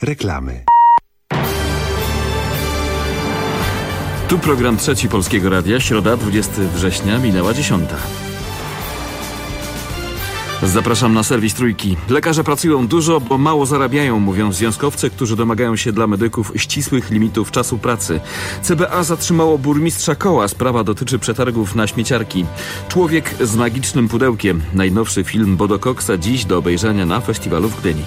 Reklamy. Tu program Trzeci Polskiego Radia, środa 20 września, minęła 10. Zapraszam na serwis Trójki. Lekarze pracują dużo, bo mało zarabiają, mówią związkowcy, którzy domagają się dla medyków ścisłych limitów czasu pracy. CBA zatrzymało burmistrza Koła. Sprawa dotyczy przetargów na śmieciarki. Człowiek z magicznym pudełkiem. Najnowszy film Bodo Coxa dziś do obejrzenia na festiwalu w Gdyni.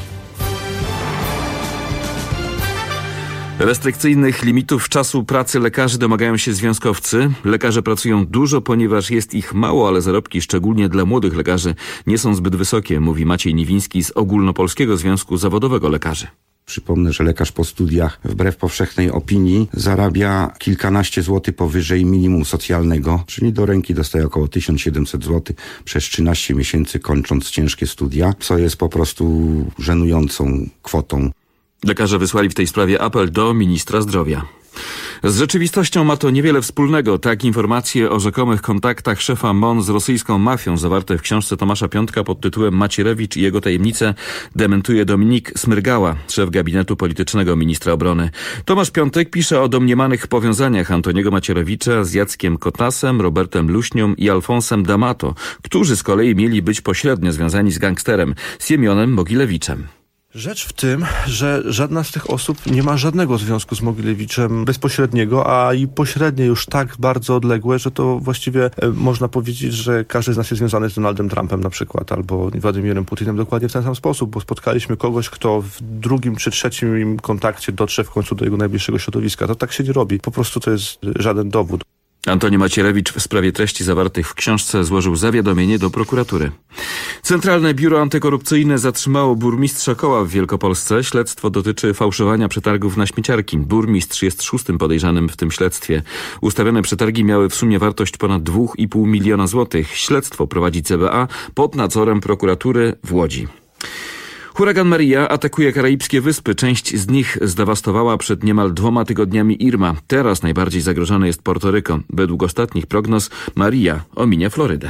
Restrykcyjnych limitów czasu pracy lekarzy domagają się związkowcy. Lekarze pracują dużo, ponieważ jest ich mało, ale zarobki, szczególnie dla młodych lekarzy, nie są zbyt wysokie, mówi Maciej Niwiński z Ogólnopolskiego Związku Zawodowego Lekarzy. Przypomnę, że lekarz po studiach, wbrew powszechnej opinii, zarabia kilkanaście złotych powyżej minimum socjalnego, czyli do ręki dostaje około 1700 zł przez 13 miesięcy, kończąc ciężkie studia, co jest po prostu żenującą kwotą. Lekarze wysłali w tej sprawie apel do ministra zdrowia. Z rzeczywistością ma to niewiele wspólnego. Tak informacje o rzekomych kontaktach szefa MON z rosyjską mafią zawarte w książce Tomasza Piątka pod tytułem Macierewicz i jego tajemnice dementuje Dominik Smyrgała, szef gabinetu politycznego ministra obrony. Tomasz Piątek pisze o domniemanych powiązaniach Antoniego Macierewicza z Jackiem Kotasem, Robertem Luśnią i Alfonsem D'Amato, którzy z kolei mieli być pośrednio związani z gangsterem Siemionem Mogilewiczem. Rzecz w tym, że żadna z tych osób nie ma żadnego związku z Mogilewiczem bezpośredniego, a i pośrednie już tak bardzo odległe, że to właściwie można powiedzieć, że każdy z nas jest związany z Donaldem Trumpem na przykład, albo Władimirem Putinem dokładnie w ten sam sposób, bo spotkaliśmy kogoś, kto w drugim czy trzecim kontakcie dotrze w końcu do jego najbliższego środowiska. To tak się nie robi. Po prostu to jest żaden dowód. Antoni Macierewicz w sprawie treści zawartych w książce złożył zawiadomienie do prokuratury. Centralne Biuro Antykorupcyjne zatrzymało burmistrza Koła w Wielkopolsce. Śledztwo dotyczy fałszowania przetargów na śmieciarki. Burmistrz jest szóstym podejrzanym w tym śledztwie. Ustawione przetargi miały w sumie wartość ponad 2,5 miliona złotych. Śledztwo prowadzi CBA pod nadzorem prokuratury w Łodzi. Huragan Maria atakuje karaibskie wyspy. Część z nich zdewastowała przed niemal 2 tygodniami Irma. Teraz najbardziej zagrożone jest Portoryko. Według ostatnich prognoz Maria ominie Florydę.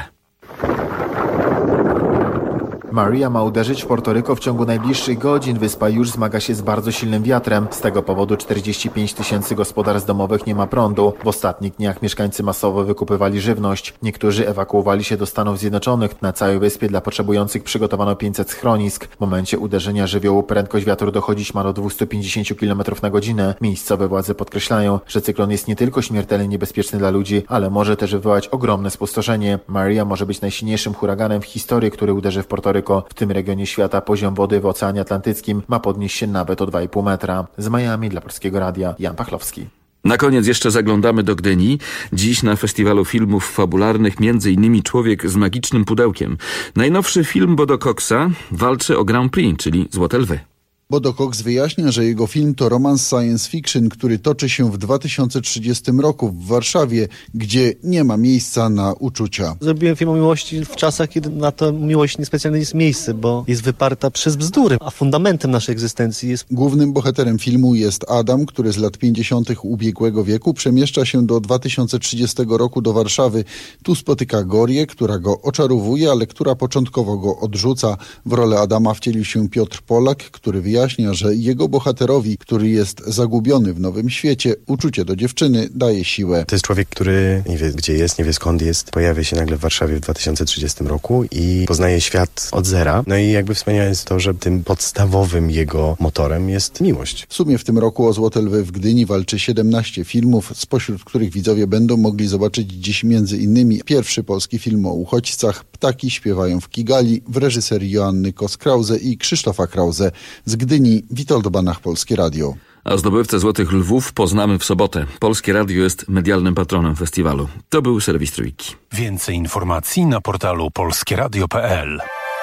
Maria ma uderzyć w Portoryko w ciągu najbliższych godzin. Wyspa już zmaga się z bardzo silnym wiatrem. Z tego powodu 45 000 gospodarstw domowych nie ma prądu. W ostatnich dniach mieszkańcy masowo wykupywali żywność. Niektórzy ewakuowali się do Stanów Zjednoczonych. Na całej wyspie dla potrzebujących przygotowano 500 schronisk. W momencie uderzenia żywiołu prędkość wiatru dochodzić ma do 250 km na godzinę. Miejscowe władze podkreślają, że cyklon jest nie tylko śmiertelnie niebezpieczny dla ludzi, ale może też wywołać ogromne spustoszenie. Maria może być najsilniejszym huraganem w historii, który uderzy w Portoryko. W tym regionie świata poziom wody w Oceanie Atlantyckim ma podnieść się nawet o 2,5 metra. Z Miami dla Polskiego Radia Jan Pachlowski. Na koniec jeszcze zaglądamy do Gdyni. Dziś na festiwalu filmów fabularnych m.in. Człowiek z magicznym pudełkiem. Najnowszy film Bodo Coxa walczy o Grand Prix, czyli Złote Lwy. Bodo Cox wyjaśnia, że jego film to romans science fiction, który toczy się w 2030 roku w Warszawie, gdzie nie ma miejsca na uczucia. Zrobiłem film o miłości w czasach, kiedy na to miłość niespecjalnie jest miejsce, bo jest wyparta przez bzdury, a fundamentem naszej egzystencji jest... Głównym bohaterem filmu jest Adam, który z lat 50. ubiegłego wieku przemieszcza się do 2030 roku do Warszawy. Tu spotyka Gorię, która go oczarowuje, ale która początkowo go odrzuca. W rolę Adama wcielił się Piotr Polak, który wyjaśnia, że jego bohaterowi, który jest zagubiony w nowym świecie, uczucie do dziewczyny daje siłę. To jest człowiek, który nie wie gdzie jest, nie wie skąd jest. Pojawia się nagle w Warszawie w 2030 roku i poznaje świat od zera. No i jakby wspaniałe jest to, że tym podstawowym jego motorem jest miłość. W sumie w tym roku o Złote Lwy w Gdyni walczy 17 filmów, spośród których widzowie będą mogli zobaczyć dziś m.in. pierwszy polski film o uchodźcach Ptaki śpiewają w Kigali w reżyserii Joanny Kos-Krause i Krzysztofa Krause. Z Gdyni Witold Banach, Polskie Radio. A zdobywcę Złotych Lwów poznamy w sobotę. Polskie Radio jest medialnym patronem festiwalu. To był serwis Trójki. Więcej informacji na portalu polskieradio.pl.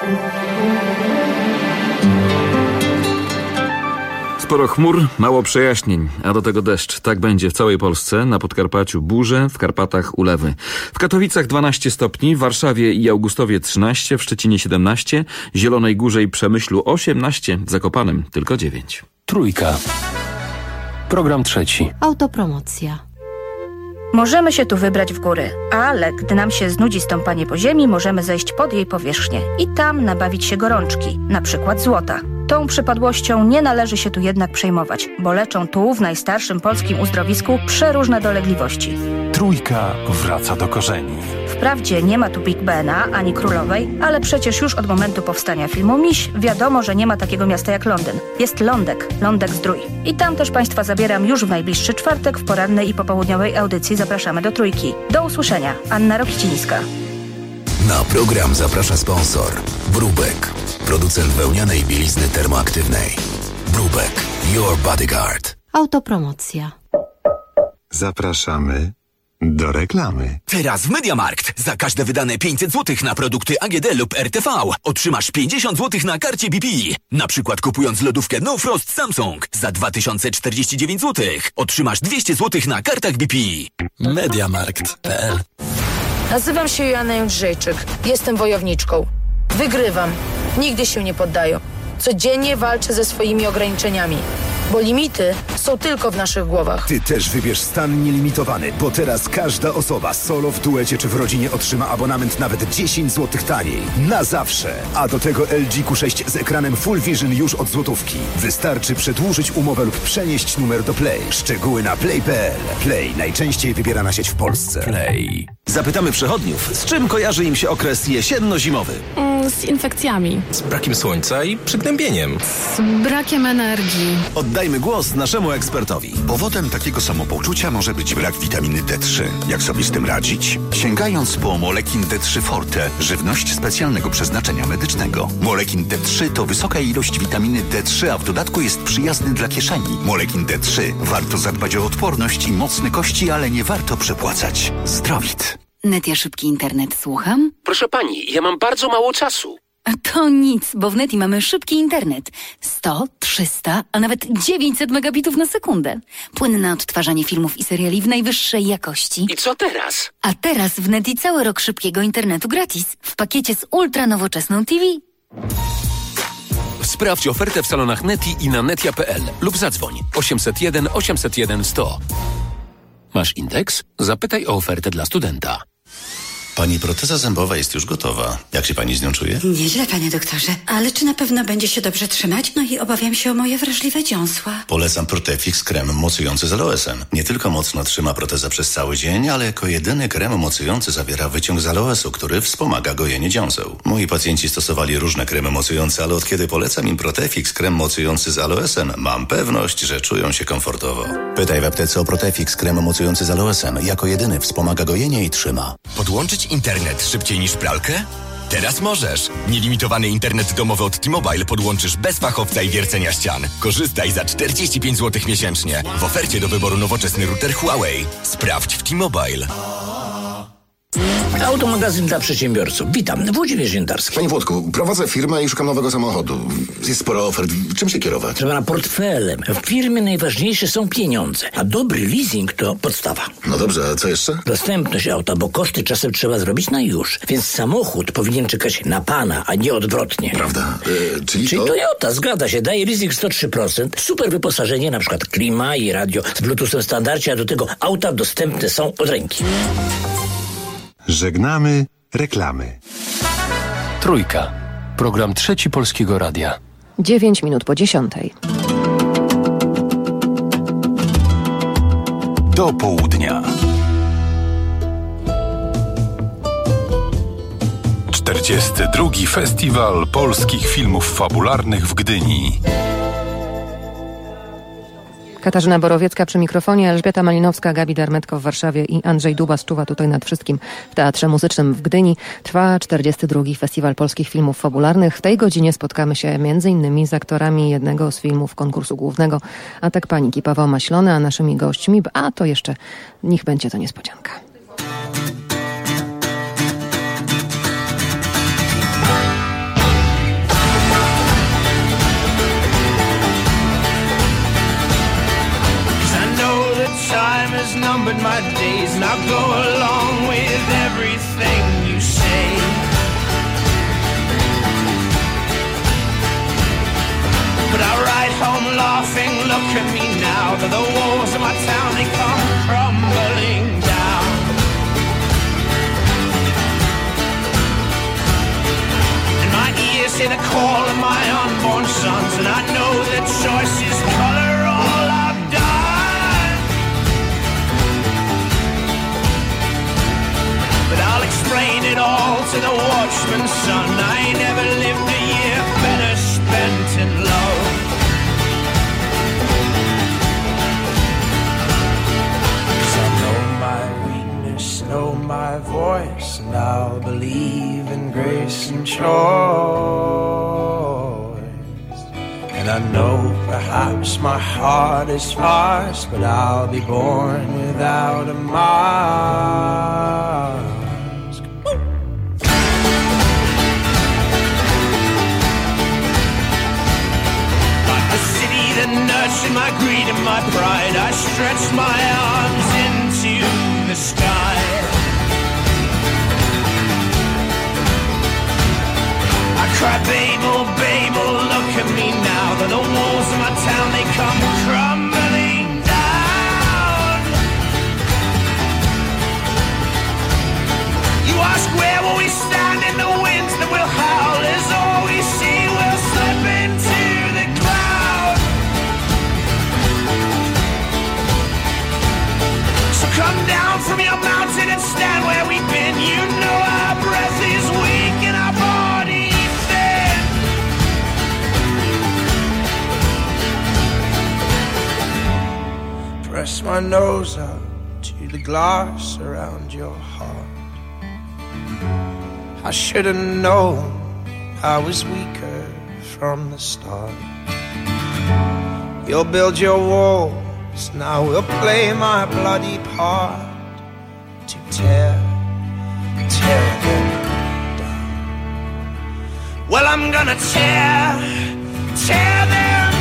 Sporo chmur, mało przejaśnień, a do tego deszcz. Tak będzie w całej Polsce. Na Podkarpaciu burze, w Karpatach ulewy. W Katowicach 12 stopni, w Warszawie i Augustowie 13, w Szczecinie 17, Zielonej Górze i Przemyślu 18, w Zakopanem tylko 9. Trójka. Program trzeci. Autopromocja. Możemy się tu wybrać w góry, ale gdy nam się znudzi stąpanie po ziemi, możemy zejść pod jej powierzchnię i tam nabawić się gorączki, na przykład złota. Tą przypadłością nie należy się tu jednak przejmować, bo leczą tu w najstarszym polskim uzdrowisku przeróżne dolegliwości. Trójka wraca do korzeni. Wprawdzie nie ma tu Big Bena ani Królowej, ale przecież już od momentu powstania filmu Miś wiadomo, że nie ma takiego miasta jak Londyn. Jest Lądek Zdrój. I tam też Państwa zabieram już w najbliższy czwartek w porannej i popołudniowej audycji Zapraszamy do Trójki. Do usłyszenia. Anna Rokicińska. Na program zaprasza sponsor Brubek, producent wełnianej bielizny termoaktywnej. Brubek, your bodyguard. Autopromocja. Zapraszamy do reklamy. Teraz w MediaMarkt za każde wydane 500 zł na produkty AGD lub RTV otrzymasz 50 zł na karcie BP. Na przykład kupując lodówkę No Frost Samsung za 2049 zł otrzymasz 200 zł na kartach BP. MediaMarkt.pl. Nazywam się Joanna Jędrzejczyk. Jestem wojowniczką. Wygrywam. Nigdy się nie poddaję. Codziennie walczę ze swoimi ograniczeniami. Bo limity są tylko w naszych głowach. Ty też wybierz stan nielimitowany, bo teraz każda osoba solo, w duecie czy w rodzinie otrzyma abonament nawet 10 zł taniej. Na zawsze. A do tego LG Q6 z ekranem Full Vision już od złotówki. Wystarczy przedłużyć umowę lub przenieść numer do Play. Szczegóły na play.pl. Play. Najczęściej wybierana sieć w Polsce. Play. Zapytamy przechodniów, z czym kojarzy im się okres jesienno-zimowy? Z infekcjami. Z brakiem słońca i przygnębieniem. Z brakiem energii. Oddajmy głos naszemu ekspertowi. Powodem takiego samopoczucia może być brak witaminy D3. Jak sobie z tym radzić? Sięgając po Molekin D3 Forte, żywność specjalnego przeznaczenia medycznego. Molekin D3 to wysoka ilość witaminy D3, a w dodatku jest przyjazny dla kieszeni. Molekin D3. Warto zadbać o odporność i mocne kości, ale nie warto przepłacać. Zdrowit. Netia Szybki Internet, słucham? Proszę pani, ja mam bardzo mało czasu. A to nic, bo w Neti mamy szybki internet. 100, 300, a nawet 900 megabitów na sekundę. Płynne odtwarzanie filmów i seriali w najwyższej jakości. I co teraz? A teraz w Neti cały rok szybkiego internetu gratis. W pakiecie z ultranowoczesną TV. Sprawdź ofertę w salonach Neti i na netia.pl lub zadzwoń 801 801 100. Masz indeks? Zapytaj o ofertę dla studenta. Pani proteza zębowa jest już gotowa. Jak się pani z nią czuje? Nieźle, panie doktorze. Ale czy na pewno będzie się dobrze trzymać? No i obawiam się o moje wrażliwe dziąsła. Polecam Protefix krem mocujący z aloesem. Nie tylko mocno trzyma protezę przez cały dzień, ale jako jedyny krem mocujący zawiera wyciąg z aloesu, który wspomaga gojenie dziąseł. Moi pacjenci stosowali różne kremy mocujące, ale od kiedy polecam im Protefix krem mocujący z aloesem, mam pewność, że czują się komfortowo. Pytaj w aptece o Protefix krem mocujący z aloesem. Jako jedyny wspomaga gojenie i trzyma. Podłączyć internet szybciej niż pralkę? Teraz możesz. Nielimitowany internet domowy od T-Mobile podłączysz bez fachowca i wiercenia ścian. Korzystaj za 45 zł miesięcznie. W ofercie do wyboru nowoczesny router Huawei. Sprawdź w T-Mobile. Automagazyn dla przedsiębiorców. Witam, Włodzimierz Jędarski. Panie Włodku, prowadzę firmę i szukam nowego samochodu. Jest sporo ofert. Czym się kierować? Trzeba na portfelem. W firmie najważniejsze są pieniądze, a dobry leasing to podstawa. No dobrze, a co jeszcze? Dostępność auta, bo koszty czasem trzeba zrobić na już. Więc samochód powinien czekać na pana, a nie odwrotnie. Prawda? Czyli to? Toyota, zgadza się. Daje leasing 103%. Super wyposażenie, na przykład klima i radio z Bluetoothem w standardzie, a do tego auta dostępne są od ręki. Żegnamy reklamy. Trójka. Program Trzeci Polskiego Radia. 9 minut po 10. Do południa. 42. Festiwal Polskich Filmów Fabularnych w Gdyni. Katarzyna Borowiecka przy mikrofonie, Elżbieta Malinowska, Gabi Darmetko w Warszawie i Andrzej Dubas czuwa tutaj nad wszystkim w Teatrze Muzycznym w Gdyni. Trwa 42. Festiwal Polskich Filmów Fabularnych. W tej godzinie spotkamy się m.in. z aktorami jednego z filmów konkursu głównego Atak Paniki Paweł Maślony, a naszymi gośćmi, a to jeszcze niech będzie to niespodzianka. Numbered my days, and I'll go along with everything you say. But I ride home laughing, look at me now, that the walls of my town, they come crumbling down. And my ears hear the call of my unborn sons, and I know that choice is color all I've done. But I'll explain it all to the watchman's son. I ain't never lived a year better spent in love. Know my voice, and I'll believe in grace and choice. And I know perhaps my heart is sparse, but I'll be born without a mask. Like the city that nurtured my greed and my pride, I stretch my arms into the sky. I cry, Babel, Babel, look at me now. That the walls of my town, they come crumbling down. You ask where will we stand in the winds that will howl, as all we see will slip into the cloud. So come down from your mountain and stand where we've been. You know our breath is weak and our body thin. Press my nose up to the glass around your heart. I should have known I was weaker from the start. You'll build your walls, now we'll play my bloody part to tear them down. Well, I'm gonna tear them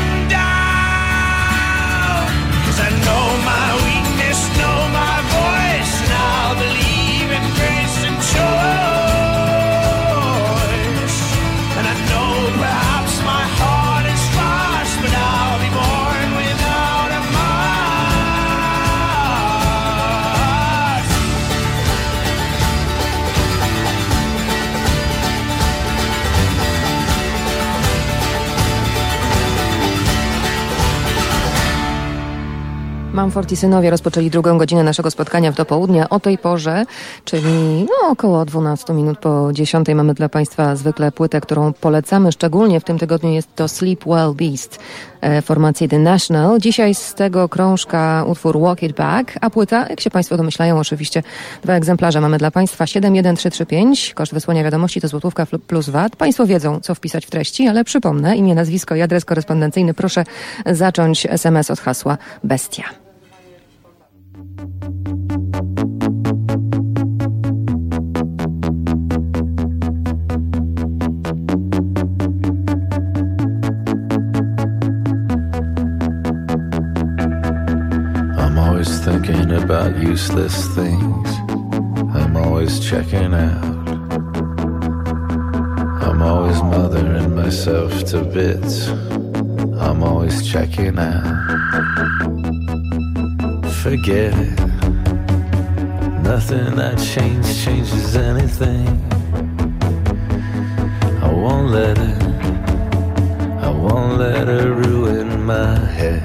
down. 'Cause I know my weakness, know my voice, and I'll believe in grace and choice. And I know perhaps my heart is fast, but I'll be born without a mask. Mumford i synowie rozpoczęli drugą godzinę naszego spotkania w dopołudnia. O tej porze, czyli około 12 minut po 10 mamy dla Państwa zwykle płytę, którą polecamy. Szczególnie w tym tygodniu jest to Sleep Well Beast formacji The National. Dzisiaj z tego krążka utwór Walk It Back, a płyta, jak się Państwo domyślają, oczywiście 2 egzemplarze mamy dla Państwa. 71335, koszt wysłania wiadomości to złotówka plus VAT. Państwo wiedzą, co wpisać w treści, ale przypomnę, imię, nazwisko i adres korespondencyjny. Proszę zacząć SMS od hasła Bestia. Thinking about useless things. I'm always checking out. I'm always mothering myself to bits. I'm always checking out. Forget it. Nothing I change changes anything. I won't let it ruin my head.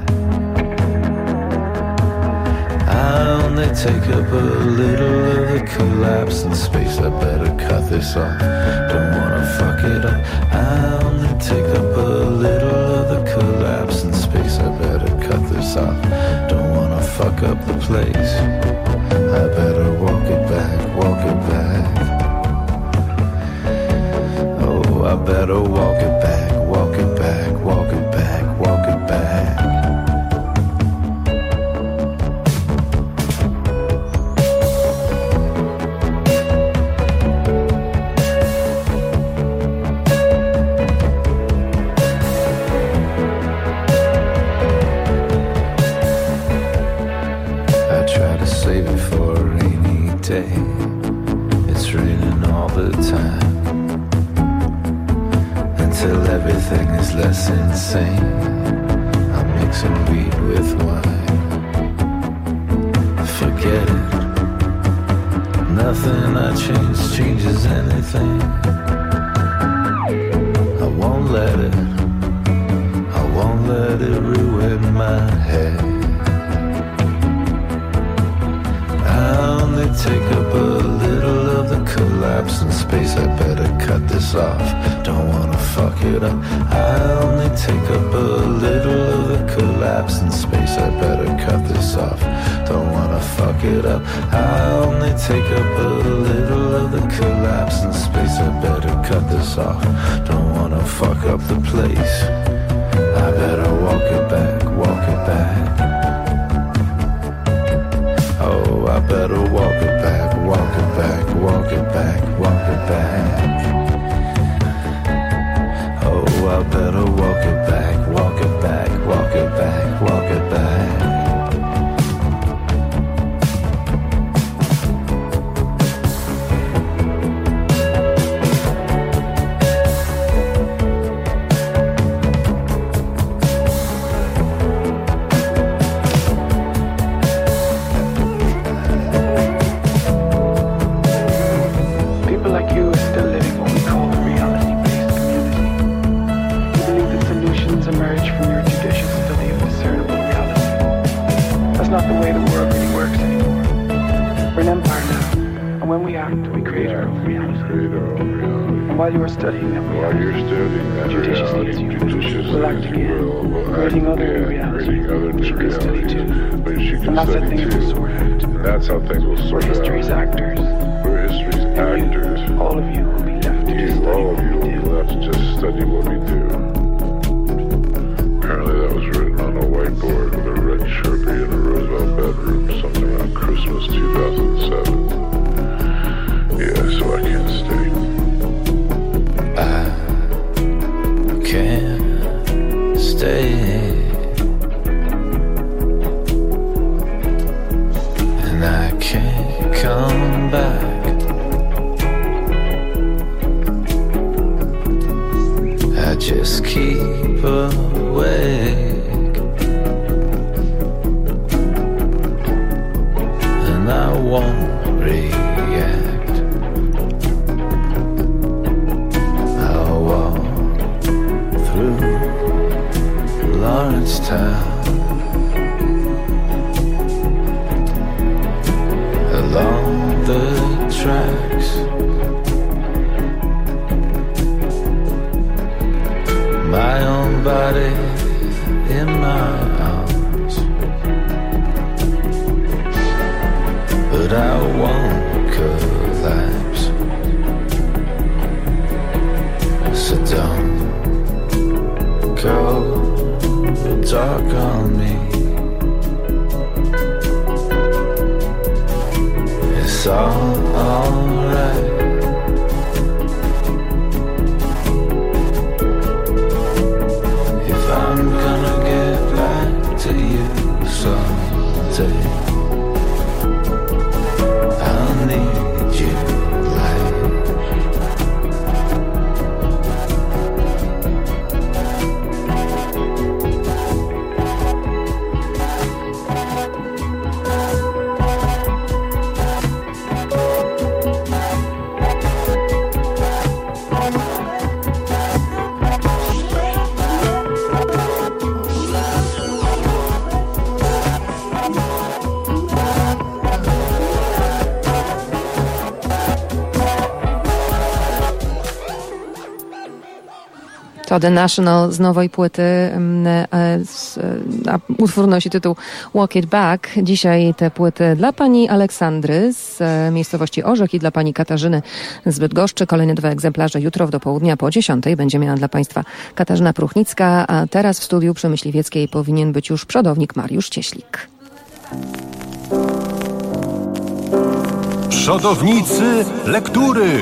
I only take up a little of the collapse in space. I better cut this off. Don't wanna fuck it up. I only take up a little of the collapse in space. I better cut this off. Don't wanna fuck up the place. I better walk it back, walk it back. Oh, I better walk it back, walk it back, walk it back, walk it back. It's raining all the time until everything is less insane. I'm mixing weed with wine. Forget it. Nothing I change changes anything. my head. I only take up a little of the collapse in space. I better cut this off, don't wanna fuck it up. I only take up a little of the collapse in space. I better cut this off, don't wanna fuck it up. I only take up a little of the collapse in space. I better cut this off, don't wanna fuck up the place. I better walk it back, walk it back. Oh, I better walk it back, walk it back, walk it back, walk it back. Oh, I better walk it back, walk it back, walk it back, walk it back. While you are studying that judicious needs you will act again, creating other realities which you can study too. And that's how things will sort out. That's how things will sort out. We're history's actors. We're history's actors. All of you will be left to just study what we do. Left to just study what we do. Apparently that was written on a whiteboard with a red Sharpie in a Roosevelt bedroom sometime around Christmas 2007. Yeah, so I can't stay. I can't stay, and I can't come back. I just keep awake, and I won't react. Lawrencetown, along the tracks, my own body in my arms, but I won't collapse, so don't go dark on me. It's all alright. If I'm gonna get back to you someday, I'll need you like To The National z nowej płyty, a utwór nosi tytuł Walk It Back. Dzisiaj te płyty dla pani Aleksandry z miejscowości Orzech i dla pani Katarzyny z Bydgoszczy. Kolejne 2 egzemplarze jutro do południa po 10:00 będzie miała dla państwa Katarzyna Pruchnicka, a teraz w studiu przy Myśliwieckiej powinien być już przodownik Mariusz Cieślik. Przodownicy lektury.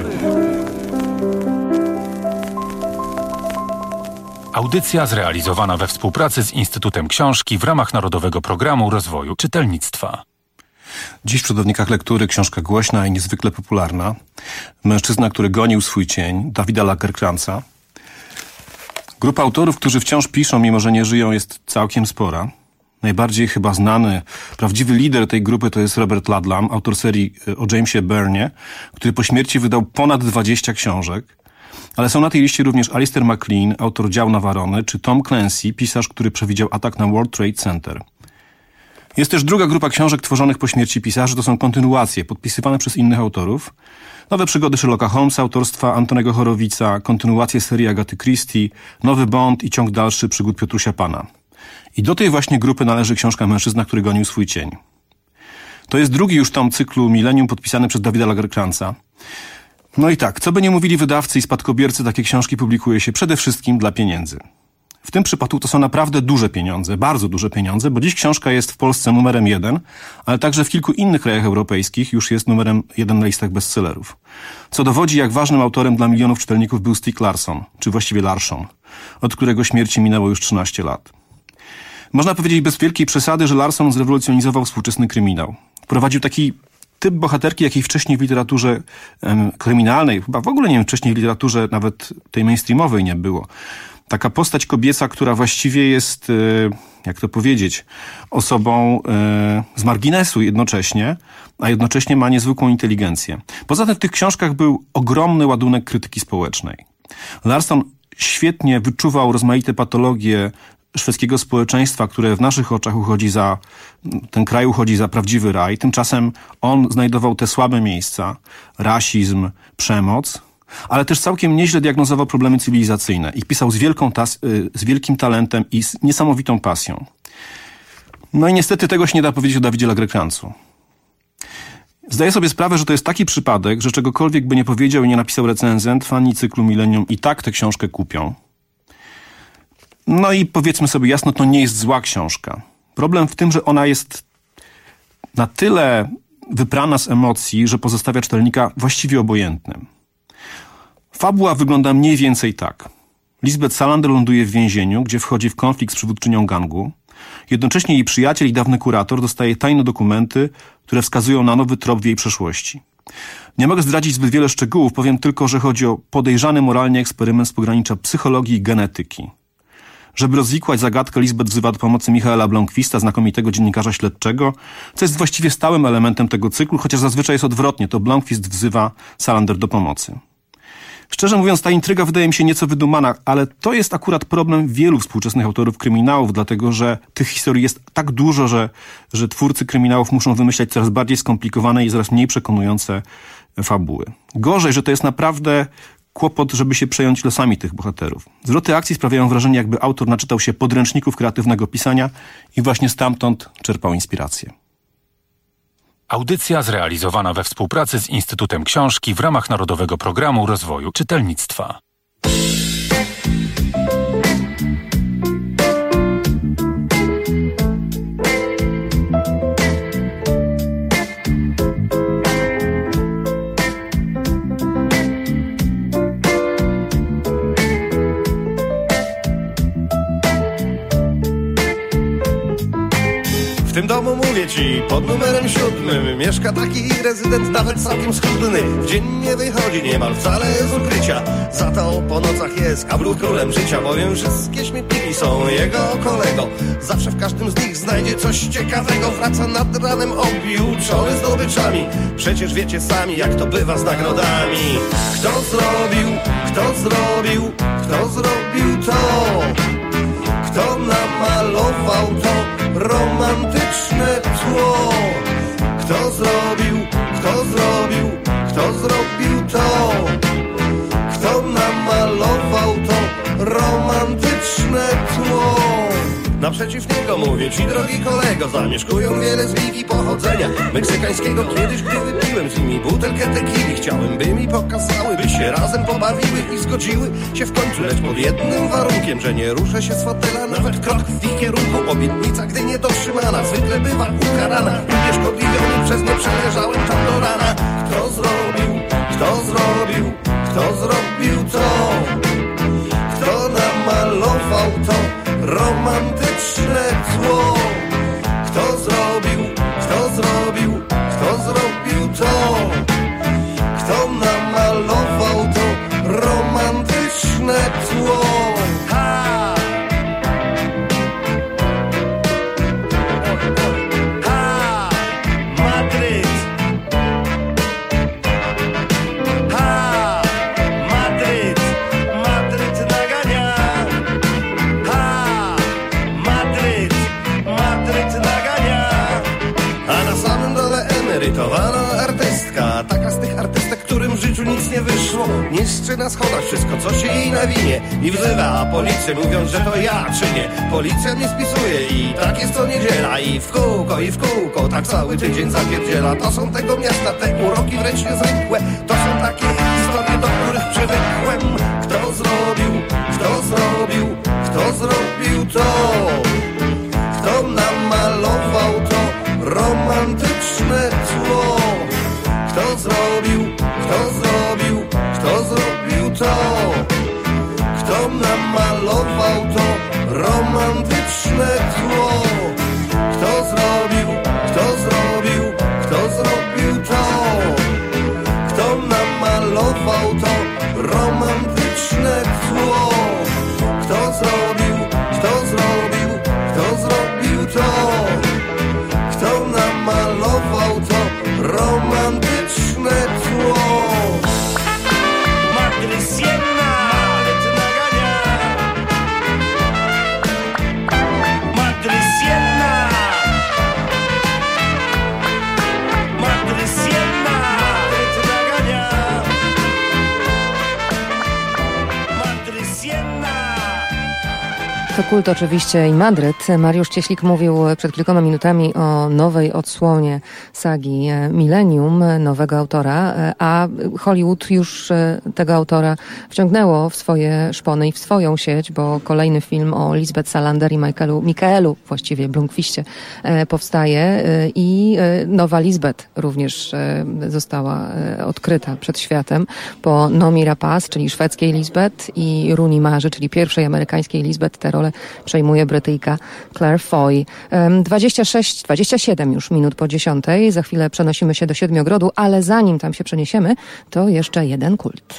Audycja zrealizowana we współpracy z Instytutem Książki w ramach Narodowego Programu Rozwoju Czytelnictwa. Dziś w przodownikach lektury książka głośna i niezwykle popularna. Mężczyzna, który gonił swój cień, Davida Lagerkrantza. Grupa autorów, którzy wciąż piszą, mimo że nie żyją, jest całkiem spora. Najbardziej chyba znany, prawdziwy lider tej grupy to jest Robert Ludlum, autor serii o Jamesie Byrnie, który po śmierci wydał ponad 20 książek. Ale są na tej liście również Alistair MacLean, autor Dział Navarone, czy Tom Clancy, pisarz, który przewidział atak na World Trade Center. Jest też druga grupa książek tworzonych po śmierci pisarzy, to są kontynuacje, podpisywane przez innych autorów. Nowe przygody Sherlocka Holmesa autorstwa Antonego Horowica, kontynuacje serii Agaty Christie, Nowy Bond i ciąg dalszy przygód Piotrusia Pana. I do tej właśnie grupy należy książka Mężczyzna, który gonił swój cień. To jest drugi już tom cyklu Millennium podpisany przez Davida Lagerkrantza. No i tak, co by nie mówili wydawcy i spadkobiercy, takie książki publikuje się przede wszystkim dla pieniędzy. W tym przypadku to są naprawdę duże pieniądze, bardzo duże pieniądze, bo dziś książka jest w Polsce numerem 1, ale także w kilku innych krajach europejskich już jest numerem 1 na listach bestsellerów. Co dowodzi, jak ważnym autorem dla milionów czytelników był Stieg Larsson, czy właściwie Larsson, od którego śmierci minęło już 13 lat. Można powiedzieć bez wielkiej przesady, że Larsson zrewolucjonizował współczesny kryminał. Wprowadził taki typ bohaterki, jakiej wcześniej w literaturze kryminalnej, chyba w ogóle nie wiem, wcześniej w literaturze nawet tej mainstreamowej nie było. Taka postać kobieca, która właściwie jest, jak to powiedzieć, osobą z marginesu jednocześnie, a jednocześnie ma niezwykłą inteligencję. Poza tym w tych książkach był ogromny ładunek krytyki społecznej. Larsson świetnie wyczuwał rozmaite patologie szwedzkiego społeczeństwa, które w naszych oczach ten kraj uchodzi za prawdziwy raj. Tymczasem on znajdował te słabe miejsca, rasizm, przemoc, ale też całkiem nieźle diagnozował problemy cywilizacyjne i pisał z wielkim talentem i z niesamowitą pasją. No i niestety tego się nie da powiedzieć o Davidzie Lagerkrantzu. Zdaję sobie sprawę, że to jest taki przypadek, że czegokolwiek by nie powiedział i nie napisał recenzent, fani cyklu Millennium i tak tę książkę kupią. No i powiedzmy sobie jasno, to nie jest zła książka. Problem w tym, że ona jest na tyle wyprana z emocji, że pozostawia czytelnika właściwie obojętnym. Fabuła wygląda mniej więcej tak. Lisbeth Salander ląduje w więzieniu, gdzie wchodzi w konflikt z przywódczynią gangu. Jednocześnie jej przyjaciel i dawny kurator dostaje tajne dokumenty, które wskazują na nowy trop w jej przeszłości. Nie mogę zdradzić zbyt wiele szczegółów, powiem tylko, że chodzi o podejrzany moralnie eksperyment z pogranicza psychologii i genetyki. Żeby rozwikłać zagadkę, Lisbeth wzywa do pomocy Michaela Blomqvista, znakomitego dziennikarza śledczego, co jest właściwie stałym elementem tego cyklu, chociaż zazwyczaj jest odwrotnie, to Blomqvist wzywa Salander do pomocy. Szczerze mówiąc, ta intryga wydaje mi się nieco wydumana, ale to jest akurat problem wielu współczesnych autorów kryminałów, dlatego że tych historii jest tak dużo, że twórcy kryminałów muszą wymyślać coraz bardziej skomplikowane i coraz mniej przekonujące fabuły. Gorzej, że to jest naprawdę kłopot, żeby się przejąć losami tych bohaterów. Zwroty akcji sprawiają wrażenie, jakby autor naczytał się podręczników kreatywnego pisania i właśnie stamtąd czerpał inspirację. Audycja zrealizowana we współpracy z Instytutem Książki w ramach Narodowego Programu Rozwoju Czytelnictwa. W tym domu mówię ci, pod numerem 7 mieszka taki rezydent nawet całkiem schludny. W dzień nie wychodzi niemal wcale z ukrycia, za to po nocach jest kablu królem życia, bowiem wszystkie śmietniki są jego kolego. Zawsze w każdym z nich znajdzie coś ciekawego, wraca nad ranem obiuczony zdobyczami. Przecież wiecie sami, jak to bywa z nagrodami. Kto zrobił to? Kto namalował to romantyczne tło? Kto zrobił to? Kto namalował to romantyczne tło? Naprzeciw niego mówię ci, drogi kolego, zamieszkują wiele z wigi pochodzenia meksykańskiego. Kiedyś, gdy wypiłem z nimi butelkę tequili, chciałem, by mi pokazały, by się razem pobawiły i zgodziły się w końcu, lecz pod jednym warunkiem, że nie ruszę się z fotela nawet krok w ich kierunku. Obietnica, gdy niedotrzymana, zwykle bywa ukarana. Unieszkodliwiony przez nie przeleżałem tam do rana. Kto zrobił to? Kto namalował to romantyczne tło? Kto zrobił to? Kto namalował to romantyczne tło? Ha! Ha! Madryt! Ha! Madryt! Wykwalifikowana artystka, taka z tych artystek, którym w życiu nic nie wyszło. Niszczy na schodach wszystko, co się jej nawinie i wzywa policję, mówiąc, że to ja czynię. Policja mnie spisuje i tak jest to niedziela. I w kółko, tak cały tydzień zapierdziela. To są tego miasta te uroki wręcz niezwykłe. To są takie historie, do których przywykłem. Kto zrobił to? Kto namalował to romantyczne tło? Kto zrobił to? Kto namalował to romantyczne tło? Kto zrobił to? Kto namalował to romantyczne tło? Kto zrobił to? Kto namalował to romantyczne tło? Madre Sienna, te nagania. Madre Sienna, Madre Sienna, te nagania. Madre Sienna. To kult oczywiście i Madryt. Mariusz Cieślik mówił przed kilkoma minutami o nowej odsłonie sagi Millennium, nowego autora, a Hollywood już tego autora wciągnęło w swoje szpony i w swoją sieć, bo kolejny film o Lisbeth Salander i Michaelu właściwie Blomqvistie powstaje i nowa Lisbeth również została odkryta przed światem po Noomi Rapace, czyli szwedzkiej Lisbeth, i Rooney Mara, czyli pierwszej amerykańskiej Lisbeth. Tę rolę przejmuje Brytyjka Claire Foy. 27 już minut po 10. Za chwilę przenosimy się do Siedmiogrodu, ale zanim tam się przeniesiemy, to jeszcze jeden kult.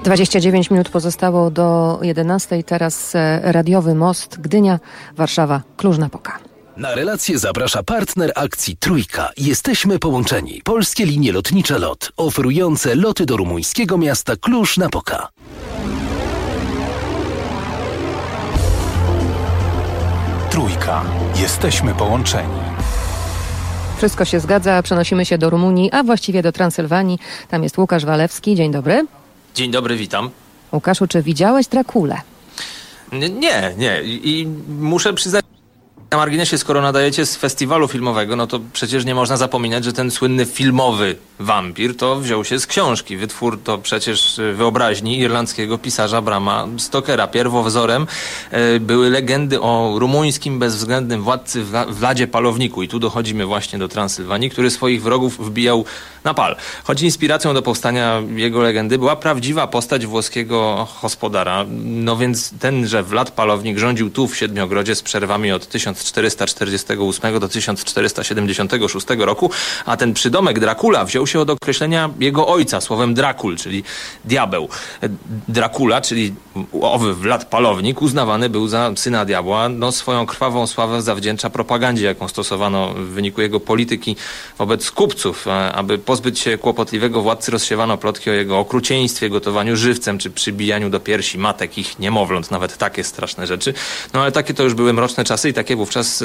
29 minut pozostało do 11. Teraz radiowy most Gdynia, Warszawa, Cluj-Napoca. Na relację zaprasza partner akcji Trójka. Jesteśmy połączeni. Polskie linie lotnicze LOT, oferujące loty do rumuńskiego miasta Cluj-Napoca. Trójka. Jesteśmy połączeni. Wszystko się zgadza, przenosimy się do Rumunii, a właściwie do Transylwanii. Tam jest Łukasz Walewski. Dzień dobry. Dzień dobry, witam. Łukaszu, czy widziałeś Drakulę? Nie. I muszę przyznać, na marginesie, skoro nadajecie z festiwalu filmowego, no to przecież nie można zapominać, że ten słynny filmowy wampir to wziął się z książki. Wytwór to przecież wyobraźni irlandzkiego pisarza Brama Stokera. Pierwowzorem były legendy o rumuńskim bezwzględnym władcy Vladzie Palowniku. I tu dochodzimy właśnie do Transylwanii, który swoich wrogów wbijał na pal. Choć inspiracją do powstania jego legendy była prawdziwa postać włoskiego gospodara. No więc tenże Vlad Palownik rządził tu w Siedmiogrodzie z przerwami od 1448 do 1476 roku, a ten przydomek Dracula wziął się od określenia jego ojca słowem Dracul, czyli diabeł. Dracula, czyli owy Vlad Palownik, uznawany był za syna diabła. No, swoją krwawą sławę zawdzięcza propagandzie, jaką stosowano w wyniku jego polityki wobec kupców. Aby pozbyć się kłopotliwego władcy, rozsiewano plotki o jego okrucieństwie, gotowaniu żywcem czy przybijaniu do piersi matek ich niemowląt. Nawet takie straszne rzeczy. No ale takie to już były mroczne czasy i takie wówczas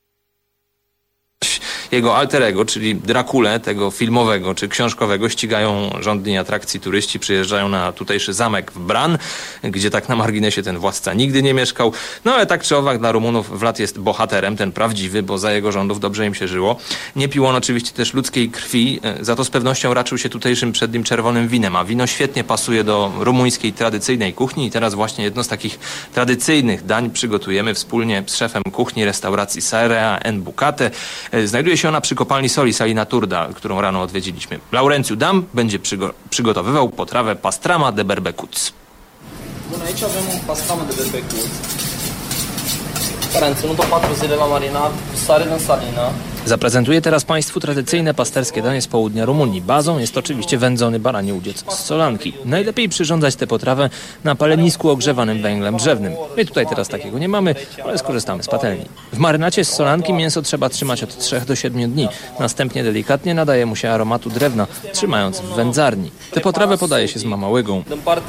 jego alter ego, czyli Drakulę, tego filmowego czy książkowego, ścigają żądni atrakcji turyści, przyjeżdżają na tutejszy zamek w Bran, gdzie tak na marginesie ten władca nigdy nie mieszkał. No ale tak czy owak dla Rumunów Vlad jest bohaterem, ten prawdziwy, bo za jego rządów dobrze im się żyło. Nie pił on oczywiście też ludzkiej krwi, za to z pewnością raczył się tutejszym przed nim czerwonym winem, a wino świetnie pasuje do rumuńskiej tradycyjnej kuchni i teraz właśnie jedno z takich tradycyjnych dań przygotujemy wspólnie z szefem kuchni restauracji Sarea en Bucate. Znajduje się ona przy kopalni soli Salina Turda, którą rano odwiedziliśmy. Laurențiu Dam będzie przygotowywał potrawę pastrama de berbecuț. Bun, aici avem un pastrama de berbecuț care am ținut-o 4 zile la marinat cu sare în salină. Zaprezentuję teraz Państwu tradycyjne pasterskie danie z południa Rumunii. Bazą jest oczywiście wędzony barani udziec z solanki. Najlepiej przyrządzać tę potrawę na palenisku ogrzewanym węglem drzewnym. My tutaj teraz takiego nie mamy, ale skorzystamy z patelni. W marynacie z solanki mięso trzeba trzymać od 3 do 7 dni. Następnie delikatnie nadaje mu się aromatu drewna, trzymając w wędzarni. Tę potrawę podaje się z mamałygą.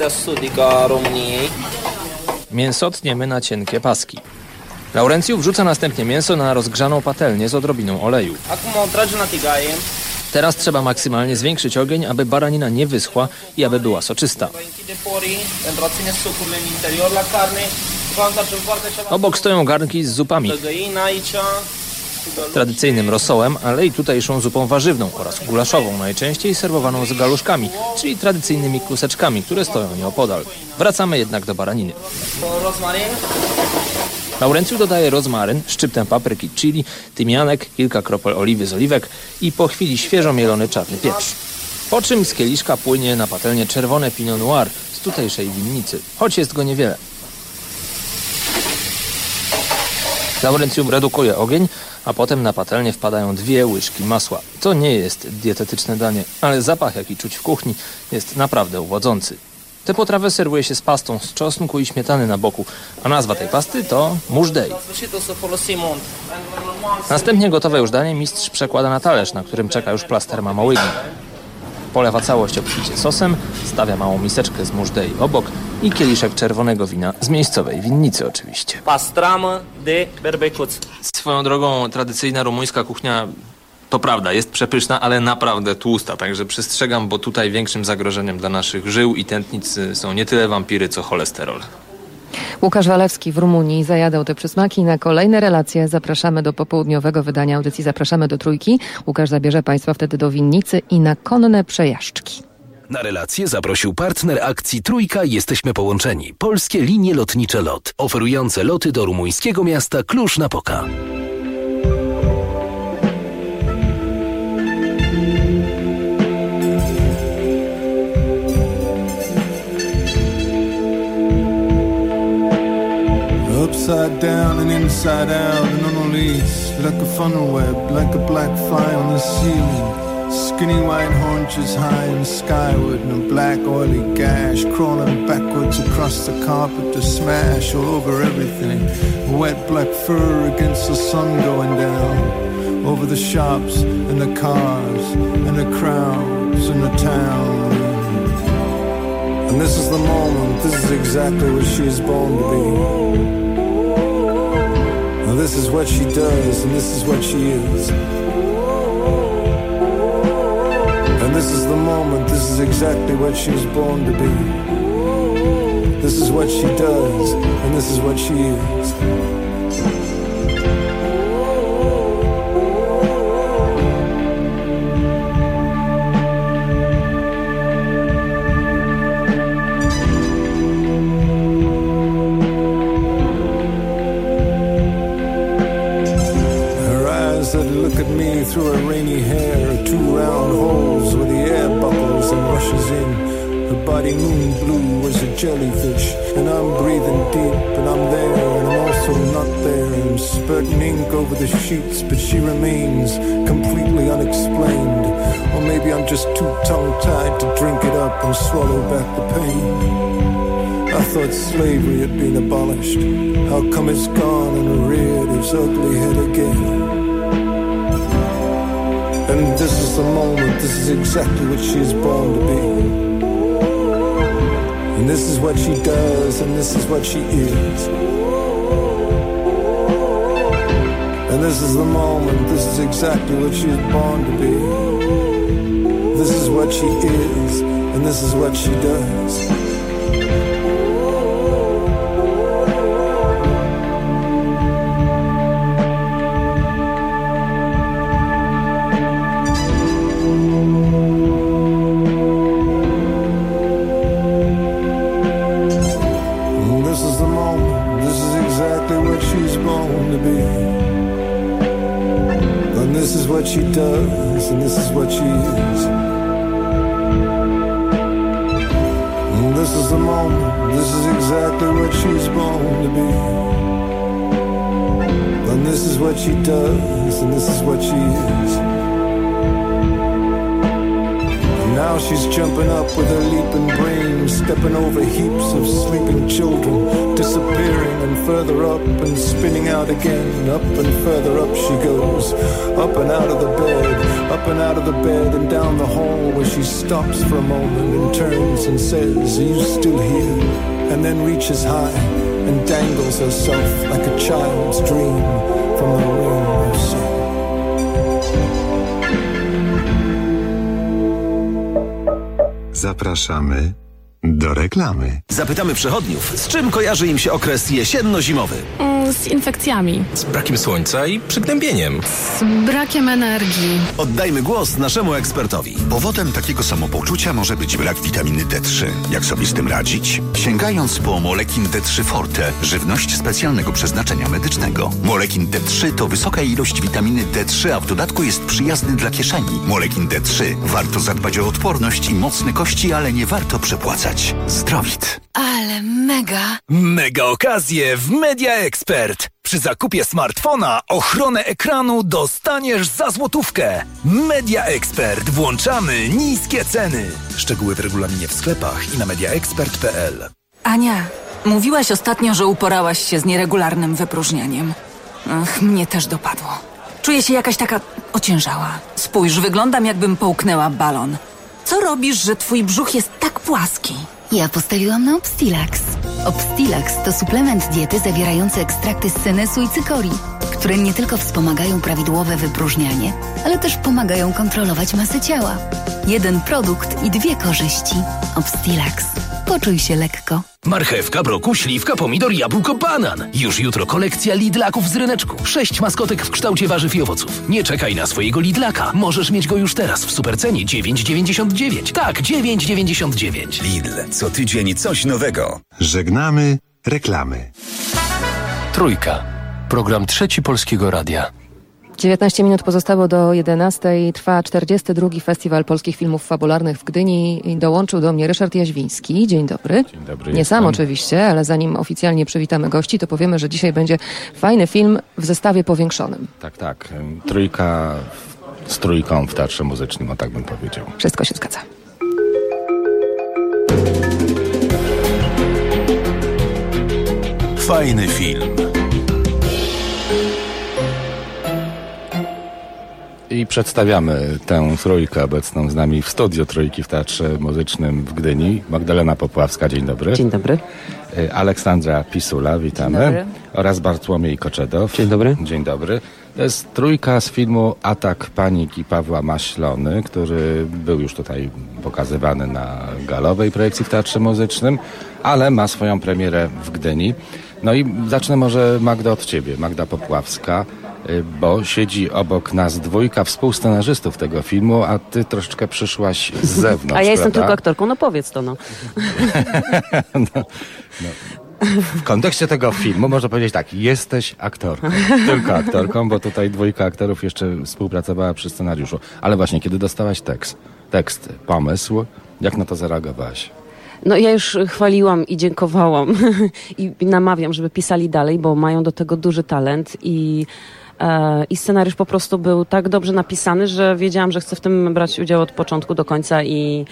Mięso tniemy na cienkie paski. Laurențiu wrzuca następnie mięso na rozgrzaną patelnię z odrobiną oleju. Teraz trzeba maksymalnie zwiększyć ogień, aby baranina nie wyschła i aby była soczysta. Obok stoją garnki z zupami, tradycyjnym rosołem, ale i tutejszą zupą warzywną oraz gulaszową, najczęściej serwowaną z galuszkami, czyli tradycyjnymi kluseczkami, które stoją nieopodal. Wracamy jednak do baraniny. Laurențiu dodaje rozmaryn, szczyptę papryki chili, tymianek, kilka kropel oliwy z oliwek i po chwili świeżo mielony czarny pieprz. Po czym z kieliszka płynie na patelnię czerwone Pinot Noir z tutejszej winnicy, choć jest go niewiele. Laurențiu redukuje ogień, a potem na patelnię wpadają 2 łyżki masła. To nie jest dietetyczne danie, ale zapach, jaki czuć w kuchni, jest naprawdę uwodzący. Tę potrawę serwuje się z pastą z czosnku i śmietany na boku, a nazwa tej pasty to mușdei. Następnie gotowe już danie mistrz przekłada na talerz, na którym czeka już plaster mamałygi. Polewa całość obficie sosem, stawia małą miseczkę z mușdei obok i kieliszek czerwonego wina z miejscowej winnicy oczywiście. Pastrama de berbecuț. Swoją drogą tradycyjna rumuńska kuchnia to prawda, jest przepyszna, ale naprawdę tłusta, także przestrzegam, bo tutaj większym zagrożeniem dla naszych żył i tętnic są nie tyle wampiry, co cholesterol. Łukasz Walewski w Rumunii zajadał te przysmaki. Na kolejne relacje zapraszamy do popołudniowego wydania audycji. Zapraszamy do Trójki. Łukasz zabierze Państwa wtedy do winnicy i na konne przejażdżki. Na relację zaprosił partner akcji Trójka Jesteśmy Połączeni. Polskie linie lotnicze LOT, oferujące loty do rumuńskiego miasta Cluj-Napoca. Upside down and inside out and on the leads, like a funnel web, like a black fly on the ceiling. Skinny white haunches high and skyward, and a black oily gash crawling backwards across the carpet to smash all over everything. Wet black fur against the sun going down, over the shops and the cars and the crowds and the town. And this is the moment, this is exactly what she is born to be. And this is what she does, and this is what she is. And this is the moment, this is exactly what she was born to be. This is what she does, and this is what she is. Through her rainy hair, two round holes where the air bubbles and rushes in. Her body moon blue as a jellyfish, and I'm breathing deep, and I'm there, and I'm also not there. I'm spurting ink over the sheets, but she remains completely unexplained. Or maybe I'm just too tongue-tied to drink it up and swallow back the pain. I thought slavery had been abolished. How come it's gone and reared its ugly head again? And this is the moment, this is exactly what she is born to be. And this is what she does, and this is what she is. And this is the moment, this is exactly what she is born to be. This is what she is, and this is what she does. What she does, and this is what she is. And this is the moment, this is exactly what she's born to be. And this is what she does, and this is what she is. And now she's jumping up with her leaping brain, stepping over heaps of sleeping children, disappearing and further up and spinning out again. Up and further up she goes, up and out of the bed, up and out of the bed and down the hall, where she stops for a moment and turns and says, "Are you still here?" And then reaches high and dangles herself like a child's dream from the ring of sin. Zapraszamy do reklamy. Zapytamy przechodniów, z czym kojarzy im się okres jesienno-zimowy. Z infekcjami. Z brakiem słońca i przygnębieniem. Z brakiem energii. Oddajmy głos naszemu ekspertowi. Powodem takiego samopoczucia może być brak witaminy D3. Jak sobie z tym radzić? Sięgając po Molekin D3 Forte, żywność specjalnego przeznaczenia medycznego. Molekin D3 to wysoka ilość witaminy D3, a w dodatku jest przyjazny dla kieszeni. Molekin D3. Warto zadbać o odporność i mocne kości, ale nie warto przepłacać. Zdrowit. Ale mega! Mega okazje w Media Expert. Przy zakupie smartfona ochronę ekranu dostaniesz za złotówkę. Media Expert. Włączamy niskie ceny. Szczegóły w regulaminie w sklepach i na mediaexpert.pl. Ania, mówiłaś ostatnio, że uporałaś się z nieregularnym wypróżnianiem. Ach, mnie też dopadło. Czuję się jakaś taka ociężała. Spójrz, wyglądam jakbym połknęła balon. Co robisz, że twój brzuch jest tak płaski? Ja postawiłam na Obstilax. Obstilax to suplement diety zawierający ekstrakty z senesu i cykorii, które nie tylko wspomagają prawidłowe wypróżnianie, ale też pomagają kontrolować masę ciała. Jeden produkt i dwie korzyści. Obstilax. Poczuj się lekko. Marchewka, brokuł, śliwka, pomidor, jabłko, banan. Już jutro kolekcja Lidlaków z ryneczku. 6 maskotek w kształcie warzyw i owoców. Nie czekaj na swojego Lidlaka. Możesz mieć go już teraz w supercenie 9,99. Tak, 9,99. Lidl. Co tydzień coś nowego. Żegnamy reklamy. Trójka. Program Trzeci Polskiego Radia. 19 minut pozostało do 11. Trwa 42. Festiwal Polskich Filmów Fabularnych w Gdyni. Dołączył do mnie Ryszard Jaźwiński. Dzień dobry. Dzień dobry. Nie sam oczywiście, ale zanim oficjalnie przywitamy gości, to powiemy, że dzisiaj będzie fajny film w zestawie powiększonym. Tak. Trójka z trójką w teatrze muzycznym, o tak bym powiedział. Wszystko się zgadza. Fajny film. I przedstawiamy tę trójkę obecną z nami w studiu Trójki w Teatrze Muzycznym w Gdyni. Magdalena Popławska, dzień dobry. Dzień dobry. Aleksandra Pisula, witamy. Dzień dobry. Oraz Bartłomiej Koczedow. Dzień dobry. Dzień dobry. To jest trójka z filmu Atak Paniki Pawła Maślony, który był już tutaj pokazywany na galowej projekcji w Teatrze Muzycznym, ale ma swoją premierę w Gdyni. No i zacznę może, Magda, od ciebie. Magda Popławska, bo siedzi obok nas dwójka współscenarzystów tego filmu, a ty troszeczkę przyszłaś z zewnątrz. A ja jestem prawda? tylko aktorką, no powiedz to, no. W kontekście tego filmu można powiedzieć tak, jesteś aktorką, tylko aktorką, bo tutaj dwójka aktorów jeszcze współpracowała przy scenariuszu. Ale właśnie, kiedy dostałaś tekst, pomysł, jak na to zareagowałaś? No ja już chwaliłam i dziękowałam i namawiam, żeby pisali dalej, bo mają do tego duży talent i scenariusz po prostu był tak dobrze napisany, że wiedziałam, że chcę w tym brać udział od początku do końca i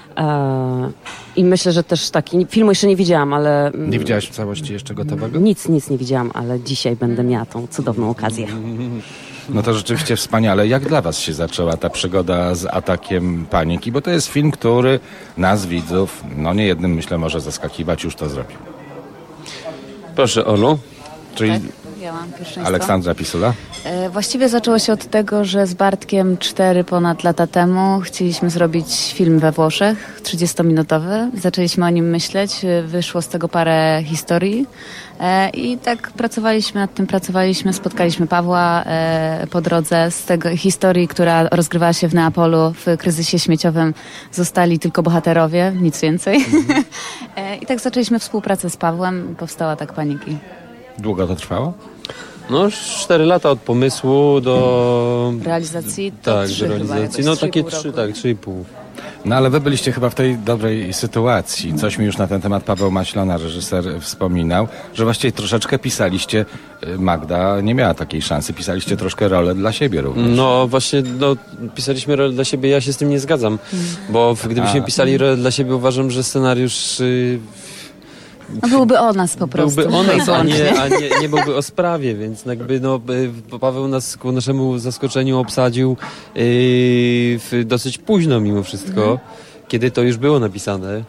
myślę, że też taki filmu jeszcze nie widziałam, ale... Nie widziałaś w całości jeszcze gotowego? Nic nie widziałam, ale dzisiaj będę miała tą cudowną okazję. No to rzeczywiście wspaniale. Jak dla was się zaczęła ta przygoda z Atakiem Paniki? Bo to jest film, który nas, widzów, no nie jednym, myślę, może zaskakiwać, już to zrobił. Proszę, Olu. Czyli Tak, ja mam pierwszeństwo. Aleksandra Pisula. Właściwie zaczęło się od tego, że z Bartkiem 4 ponad lata temu chcieliśmy zrobić film we Włoszech, 30-minutowy. Zaczęliśmy o nim myśleć, wyszło z tego parę historii i tak pracowaliśmy, spotkaliśmy Pawła po drodze. Z tego historii, która rozgrywała się w Neapolu w kryzysie śmieciowym, zostali tylko bohaterowie, nic więcej. I tak zaczęliśmy współpracę z Pawłem, powstała Tak Paniki. Długo to trwało? No 4 lata od pomysłu do... Realizacji? Tak, 3 do realizacji. chyba, No takie 3,5 3,5. No ale wy byliście chyba w tej dobrej sytuacji. Coś mi już na ten temat Paweł Maślona, reżyser, wspominał, że właściwie troszeczkę pisaliście, Magda nie miała takiej szansy, pisaliście troszkę rolę dla siebie również. No właśnie, pisaliśmy rolę dla siebie, ja się z tym nie zgadzam, bo gdybyśmy pisali rolę dla siebie, uważam, że scenariusz... No byłby o nas po prostu. Byłby o nas, a nie byłby o sprawie, więc jakby Paweł nas ku naszemu zaskoczeniu obsadził dosyć późno mimo wszystko, kiedy to już było napisane.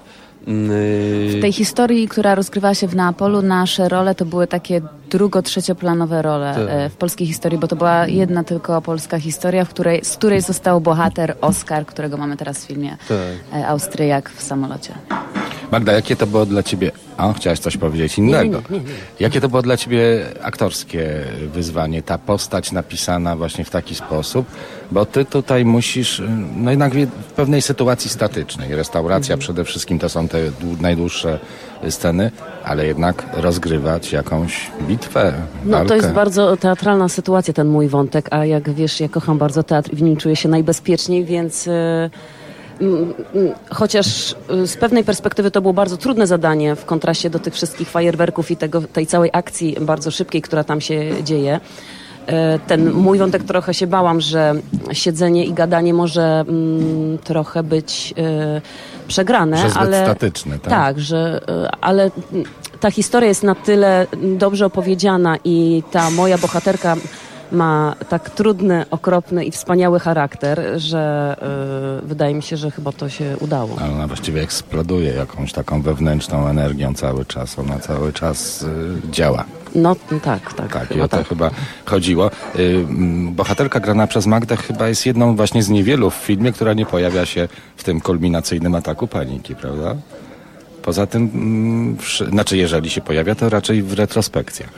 W tej historii, która rozgrywała się w Neapolu, nasze role to były takie drugo-trzecioplanowe role w polskiej historii, bo to była jedna tylko polska historia, z której został bohater Oskar, którego mamy teraz w filmie Austriak w samolocie. Magda, jakie to było dla ciebie... chciałaś coś powiedzieć innego. Nie. Jakie to było dla ciebie aktorskie wyzwanie, ta postać napisana właśnie w taki sposób? Bo ty tutaj musisz, no jednak w pewnej sytuacji statycznej, restauracja przede wszystkim to są te najdłuższe sceny, ale jednak rozgrywać jakąś bitwę, walkę. To jest bardzo teatralna sytuacja, ten mój wątek, a jak wiesz, ja kocham bardzo teatr i w nim czuję się najbezpieczniej, więc... Chociaż z pewnej perspektywy to było bardzo trudne zadanie w kontraście do tych wszystkich fajerwerków i tej całej akcji bardzo szybkiej, która tam się dzieje. Ten mój wątek trochę się bałam, że siedzenie i gadanie może trochę być przegrane. Że zbyt statyczne, tak? Tak, ale ta historia jest na tyle dobrze opowiedziana i ta moja bohaterka ma tak trudny, okropny i wspaniały charakter, że wydaje mi się, że chyba to się udało. Ale ona właściwie eksploduje jakąś taką wewnętrzną energią cały czas. Ona cały czas działa. No tak. Tak, i o to chyba chodziło. Bohaterka grana przez Magdę chyba jest jedną właśnie z niewielu w filmie, która nie pojawia się w tym kulminacyjnym Ataku Paniki, prawda? Poza tym, jeżeli się pojawia, to raczej w retrospekcjach.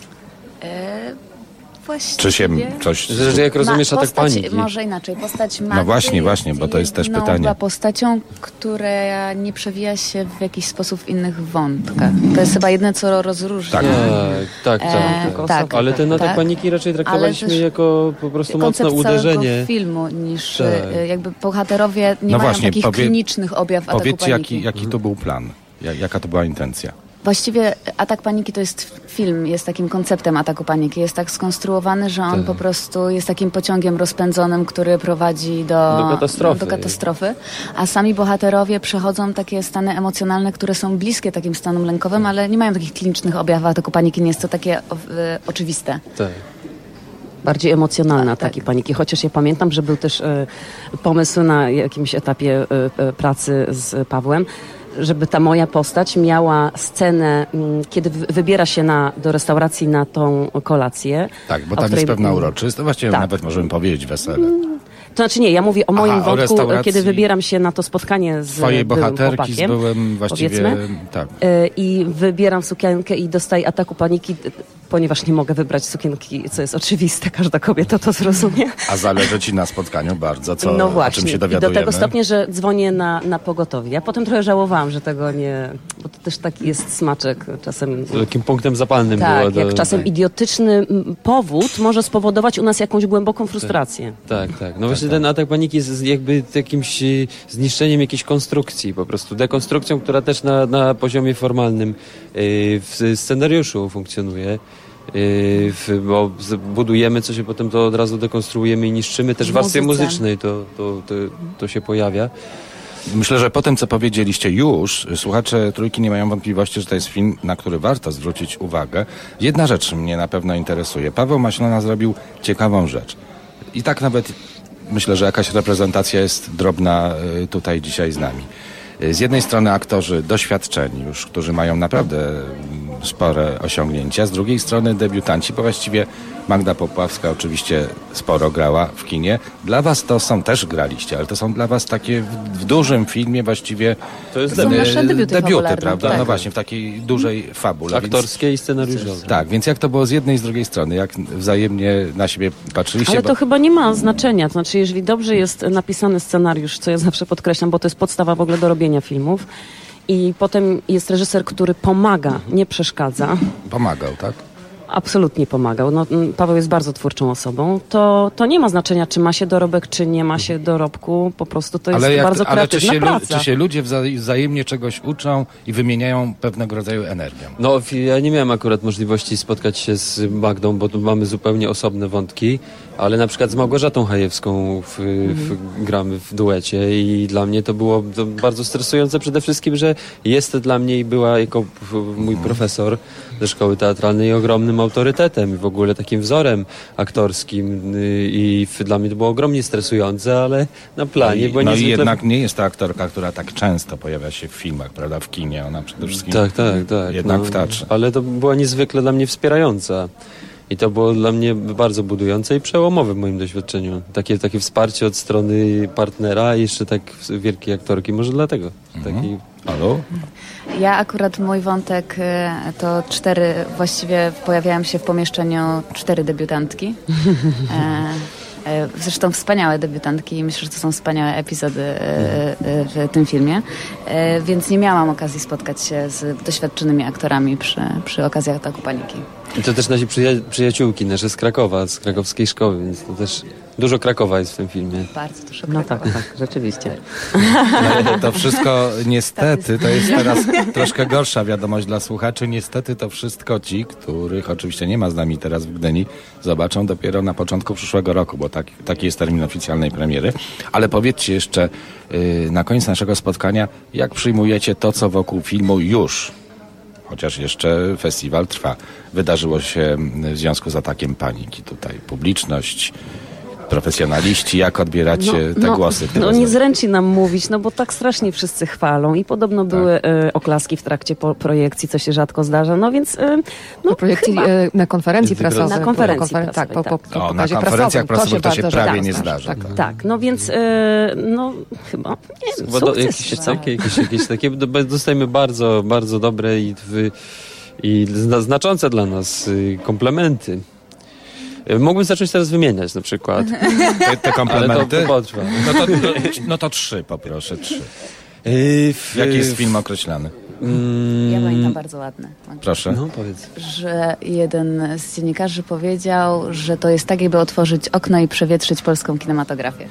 Właściwie. Czy się coś... Zależy, jak rozumiesz Atak Paniki. Może inaczej. Postać Magdy No właśnie, bo to jest też pytanie. Była postacią, która nie przewija się w jakiś sposób w innych wątkach. To jest chyba jedyne, co rozróżnia. Tak. Ale ten Atak Paniki raczej traktowaliśmy jako po prostu mocne uderzenie. Całego filmu, niż jakby bohaterowie nie mają takich klinicznych objawów Ataku Paniki. Powiedzcie, jaki to był plan? Jaka to była intencja Właściwie Atak Paniki to jest film, jest takim konceptem ataku paniki. Jest tak skonstruowany, że on po prostu jest takim pociągiem rozpędzonym, który prowadzi do katastrofy. A sami bohaterowie przechodzą takie stany emocjonalne, które są bliskie takim stanom lękowym, ale nie mają takich klinicznych objawów ataku paniki. Nie jest to takie oczywiste. Tak. Bardziej emocjonalne ataki paniki, chociaż ja pamiętam, że był też pomysł na jakimś etapie pracy z Pawłem, żeby ta moja postać miała scenę, kiedy wybiera się do restauracji na tą kolację. Tak, bo tam jest pewna uroczystość, właściwie nawet możemy powiedzieć wesele. To znaczy nie, ja mówię o moim wątku, kiedy wybieram się na to spotkanie z twojej bohaterki chłopakiem, z byłym właściwie... Tak. I wybieram sukienkę i dostaję ataku paniki, ponieważ nie mogę wybrać sukienki, co jest oczywiste, każda kobieta to zrozumie. A zależy ci na spotkaniu bardzo, no właśnie. o czym się dowiadujemy. Do tego stopnia, że dzwonię na pogotowie. Ja potem trochę żałowałam, że tego nie... Bo to też taki jest smaczek czasem... Takim punktem zapalnym tak, było. Jak czasem idiotyczny powód może spowodować u nas jakąś głęboką frustrację. Tak. No właśnie ten atak paniki jest jakby jakimś zniszczeniem jakiejś konstrukcji, po prostu dekonstrukcją, która też na poziomie formalnym w scenariuszu funkcjonuje. Bo budujemy coś, a potem to od razu dekonstruujemy i niszczymy. Też w warstwie muzycznej to się pojawia. Myślę, że po tym, co powiedzieliście już, słuchacze Trójki nie mają wątpliwości, że to jest film, na który warto zwrócić uwagę. Jedna rzecz mnie na pewno interesuje. Paweł Maślona zrobił ciekawą rzecz. I tak nawet myślę, że jakaś reprezentacja jest drobna tutaj dzisiaj z nami. Z jednej strony aktorzy doświadczeni już, którzy mają naprawdę spore osiągnięcia, z drugiej strony debiutanci, bo właściwie Magda Popławska oczywiście sporo grała w kinie. Dla was to są, też graliście, ale to są dla was takie w dużym filmie właściwie to są nasze debiuty, prawda? Tak. No właśnie, w takiej dużej fabule. Aktorskie i scenariuszowe. Tak, więc jak to było z jednej i z drugiej strony? Jak wzajemnie na siebie patrzyliście? Ale to chyba nie ma znaczenia. To znaczy, jeżeli dobrze jest napisany scenariusz, co ja zawsze podkreślam, bo to jest podstawa w ogóle do robienia filmów, i potem jest reżyser, który pomaga, nie przeszkadza. Pomagał, tak? Absolutnie pomagał. No, Paweł jest bardzo twórczą osobą. To nie ma znaczenia, czy ma się dorobek, czy nie ma się dorobku. Po prostu to jest bardzo kreatywna praca. Czy się ludzie wzajemnie czegoś uczą i wymieniają pewnego rodzaju energią? No, ja nie miałem akurat możliwości spotkać się z Magdą, bo tu mamy zupełnie osobne wątki, ale na przykład z Małgorzatą Hajewską gramy w duecie i dla mnie to było bardzo stresujące przede wszystkim, że jest dla mnie i była jako mój profesor ze szkoły teatralnej ogromnym autorytetem i w ogóle takim wzorem aktorskim i dla mnie to było ogromnie stresujące, ale na planie było niezwykle... i jednak nie jest to aktorka, która tak często pojawia się w filmach, prawda, w kinie, ona przede wszystkim tak, jednak w teatrze. Ale to była niezwykle dla mnie wspierająca. I to było dla mnie bardzo budujące i przełomowe w moim doświadczeniu. Takie wsparcie od strony partnera i jeszcze tak wielkiej aktorki. Może dlatego. Halo? Ja akurat mój wątek to właściwie pojawiają się w pomieszczeniu 4 debiutantki. Zresztą wspaniałe debiutantki i myślę, że to są wspaniałe epizody w tym filmie. Więc nie miałam okazji spotkać się z doświadczonymi aktorami przy okazji Ataku Paniki. I to też nasi przyjaciółki nasze z Krakowa, z krakowskiej szkoły, więc to też dużo Krakowa jest w tym filmie. Bardzo dużo Krakowa. No tak, rzeczywiście. No, to wszystko niestety, to jest teraz troszkę gorsza wiadomość dla słuchaczy, niestety to wszystko ci, których oczywiście nie ma z nami teraz w Gdyni, zobaczą dopiero na początku przyszłego roku, bo taki jest termin oficjalnej premiery. Ale powiedzcie jeszcze na koniec naszego spotkania, jak przyjmujecie to, co wokół filmu już, chociaż jeszcze festiwal trwa, wydarzyło się w związku z Atakiem Paniki. Tutaj publiczność, profesjonaliści, jak odbieracie te głosy? No niezręcznie nam mówić, bo tak strasznie wszyscy chwalą i podobno były oklaski w trakcie projekcji, co się rzadko zdarza, no więc... projekcji na konferencji prasowej. Na konferencji prasowej, tak. Na konferencjach prasowych to się prawie nie zdarza. Tak, no więc chyba nie wiem, jakieś takie dostajemy bardzo, bardzo dobre i znaczące dla nas komplementy. Mógłbym zacząć teraz wymieniać na przykład. Te komplementy? Ale to potrwa. No to 3 poproszę, 3. Jaki jest film określany? Ja pamiętam bardzo ładne. Proszę. No, powiedz. Że jeden z dziennikarzy powiedział, że to jest tak, jakby otworzyć okno i przewietrzyć polską kinematografię.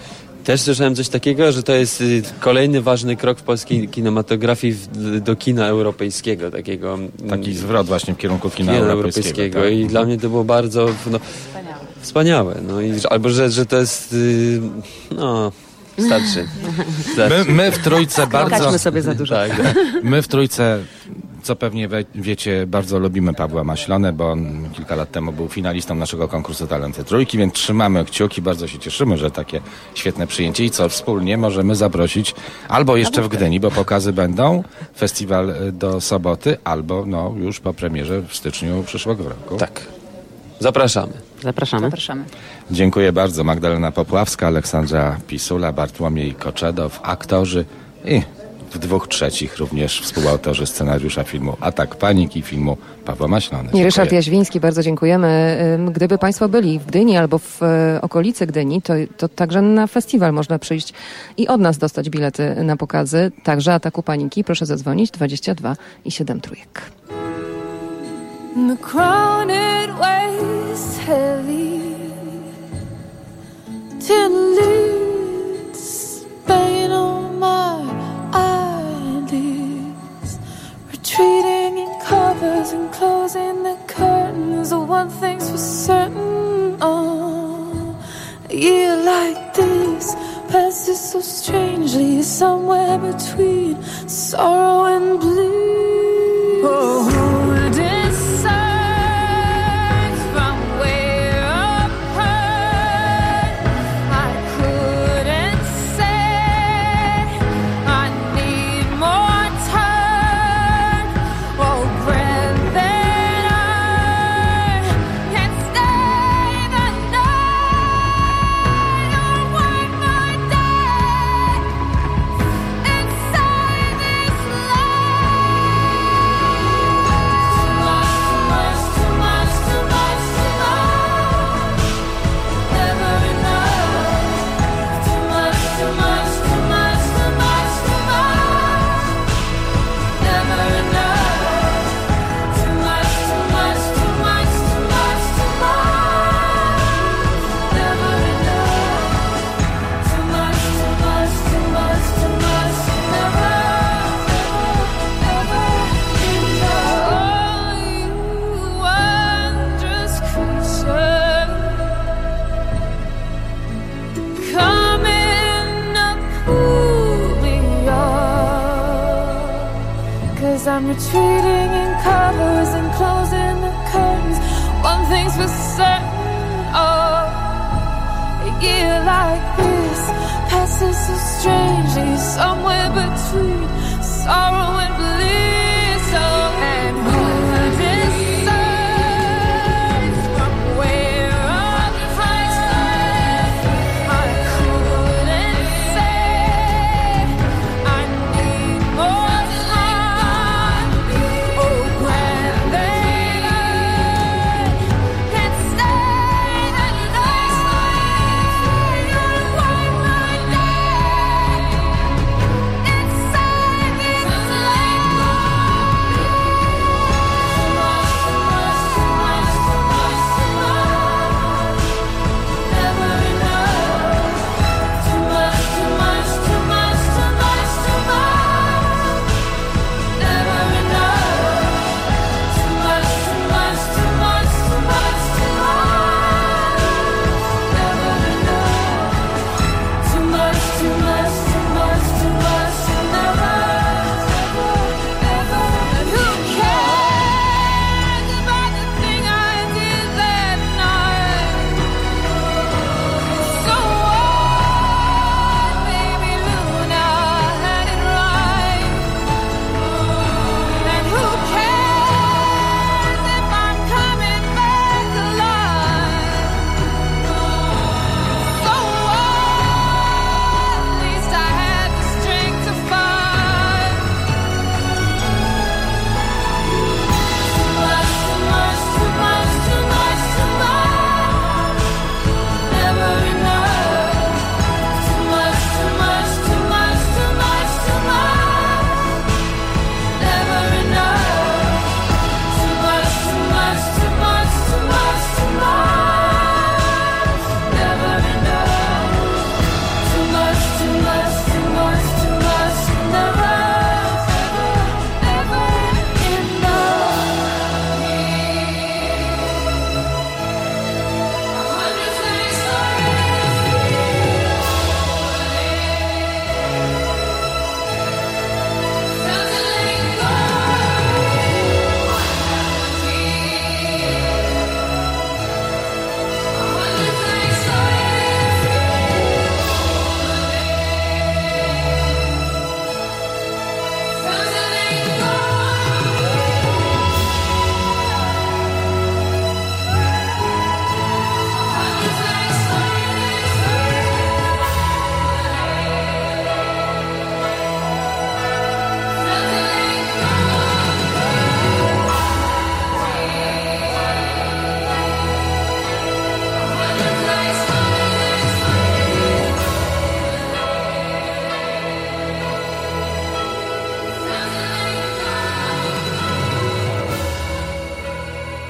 Też słyszałem coś takiego, że to jest kolejny ważny krok w polskiej kinematografii do kina europejskiego. Taki zwrot właśnie w kierunku kina europejskiego. Tak? I dla mnie to było bardzo wspaniałe. No i, albo, że to jest... Starczy. My w trójce bardzo... Pokażmy sobie za dużo. Tak. My w trójce, co pewnie wiecie, bardzo lubimy Pawła Maślonę, bo on kilka lat temu był finalistą naszego konkursu Talenty Trójki, więc trzymamy kciuki, bardzo się cieszymy, że takie świetne przyjęcie i co wspólnie możemy zaprosić albo jeszcze w Gdyni, bo pokazy będą, festiwal do soboty, albo już po premierze w styczniu przyszłego roku. Tak. Zapraszamy. Dziękuję bardzo. Magdalena Popławska, Aleksandra Pisula, Bartłomiej Koczedow, aktorzy i w 2/3 również współautorzy scenariusza filmu Atak Paniki, filmu Pawła Maślony. I Ryszard Jaźwiński, bardzo dziękujemy. Gdyby Państwo byli w Gdyni albo w okolicy Gdyni, to także na festiwal można przyjść i od nas dostać bilety na pokazy, także Ataku Paniki. Proszę zadzwonić 22 i 7 trójek. The crowded ways heavy till leads banging on my eyelids, retreating in covers and closing the curtains. The one thing's for certain, a year like this passes so strangely, somewhere between sorrow and bliss. Oh, I'm retreating in covers and closing the curtains. One thing's for certain, a year like this passes so strangely, somewhere between sorrow and bliss. Oh, and who decides from where I'm from? I couldn't say. I need more. Inside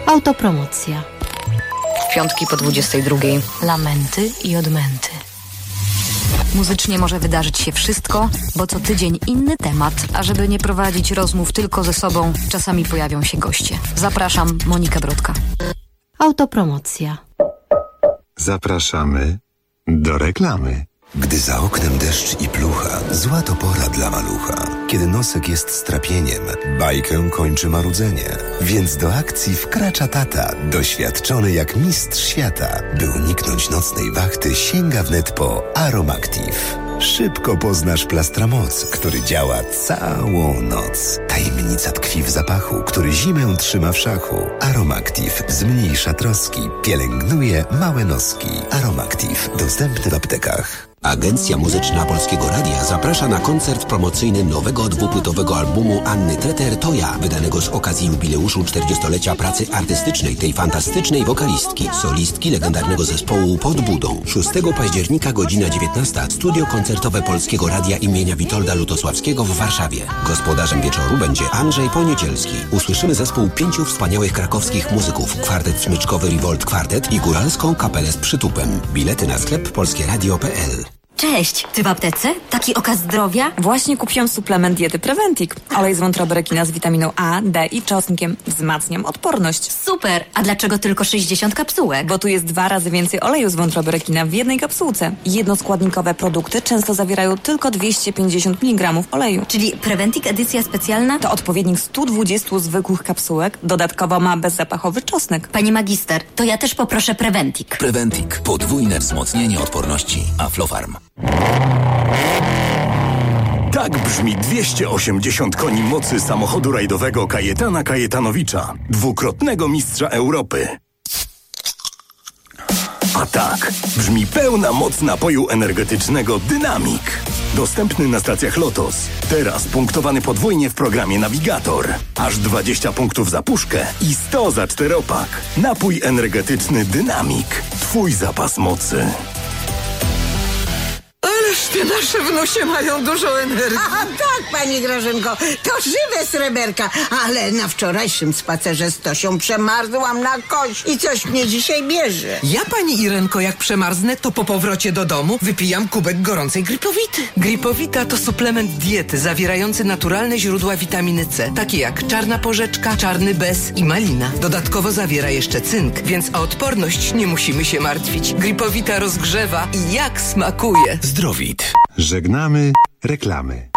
Autopromocja. Piątki po 22. Lamenty i odmęty. Muzycznie może wydarzyć się wszystko, bo co tydzień inny temat, a żeby nie prowadzić rozmów tylko ze sobą, czasami pojawią się goście. Zapraszam, Monika Brodka. Autopromocja. Zapraszamy do reklamy. Gdy za oknem deszcz i plucha, zła to pora dla malucha. Kiedy nosek jest strapieniem, bajkę kończy marudzenie. Więc do akcji wkracza tata, doświadczony jak mistrz świata. By uniknąć nocnej wachty, sięga wnet po Aromactive. Szybko poznasz Plastramoc, który działa całą noc. Tajemnica tkwi w zapachu, który zimę trzyma w szachu. Aromactive zmniejsza troski, pielęgnuje małe noski. Aromactive dostępny w aptekach. Agencja Muzyczna Polskiego Radia zaprasza na koncert promocyjny nowego dwupłytowego albumu Anny Treter To ja, wydanego z okazji jubileuszu 40-lecia pracy artystycznej tej fantastycznej wokalistki, solistki legendarnego zespołu Pod Budą. 6 października, godzina 19, studio koncertowe Polskiego Radia imienia Witolda Lutosławskiego w Warszawie. Gospodarzem wieczoru będzie Andrzej Poniedzielski. Usłyszymy zespół 5 wspaniałych krakowskich muzyków, kwartet smyczkowy Revolt Kwartet i góralską kapelę z przytupem. Bilety na sklep polskieradio.pl. Cześć, ty w aptece? Taki okaz zdrowia? Właśnie kupiłam suplement diety Preventic. Olej z wątroby rekina z witaminą A, D i czosnkiem. Wzmacniam odporność. Super! A dlaczego tylko 60 kapsułek? Bo tu jest 2 razy więcej oleju z wątroby rekina w jednej kapsułce. Jednoskładnikowe produkty często zawierają tylko 250 mg oleju. Czyli Preventic edycja specjalna? To odpowiednik 120 zwykłych kapsułek. Dodatkowo ma bezzapachowy czosnek. Pani magister, to ja też poproszę Preventic. Preventic. Podwójne wzmocnienie odporności. Aflofarm. Tak brzmi 280 koni mocy samochodu rajdowego Kajetana Kajetanowicza, dwukrotnego mistrza Europy. A tak brzmi pełna moc napoju energetycznego Dynamik. Dostępny na stacjach Lotos. Teraz punktowany podwójnie w programie Navigator. Aż 20 punktów za puszkę i 100 za 4-pak. Napój energetyczny Dynamik. Twój zapas mocy. Ależ te nasze wnusie mają dużo energii. A tak, pani Grażynko, to żywe sreberka. Ale na wczorajszym spacerze z Tosią przemarzłam na kość i coś mnie dzisiaj bierze. Ja, pani Irenko, jak przemarznę, to po powrocie do domu wypijam kubek gorącej Gripowity. Gripowita to suplement diety zawierający naturalne źródła witaminy C, takie jak czarna porzeczka, czarny bez i malina. Dodatkowo zawiera jeszcze cynk, więc o odporność nie musimy się martwić. Gripowita rozgrzewa i jak smakuje. Zdrowit. Żegnamy reklamy.